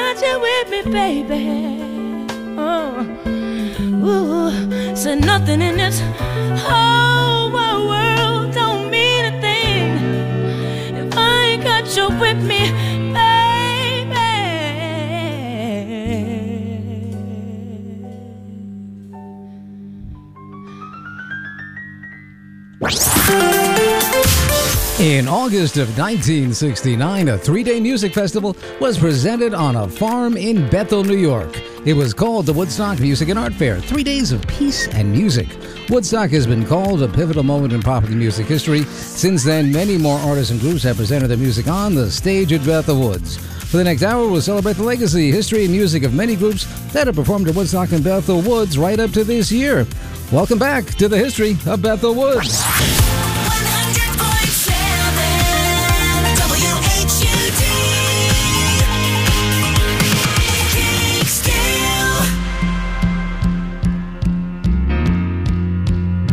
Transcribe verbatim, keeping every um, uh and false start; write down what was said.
got you with me, baby. Oh, ooh, said nothing in this whole wide world don't mean a thing if I ain't got you with me, baby. In August of nineteen sixty-nine, a three-day music festival was presented on a farm in Bethel, New York. It was called the Woodstock Music and Art Fair, three days of peace and music. Woodstock has been called a pivotal moment in popular music history. Since then, many more artists and groups have presented their music on the stage at Bethel Woods. For the next hour, we'll celebrate the legacy, history, and music of many groups that have performed at Woodstock and Bethel Woods right up to this year. Welcome back to the history of Bethel Woods.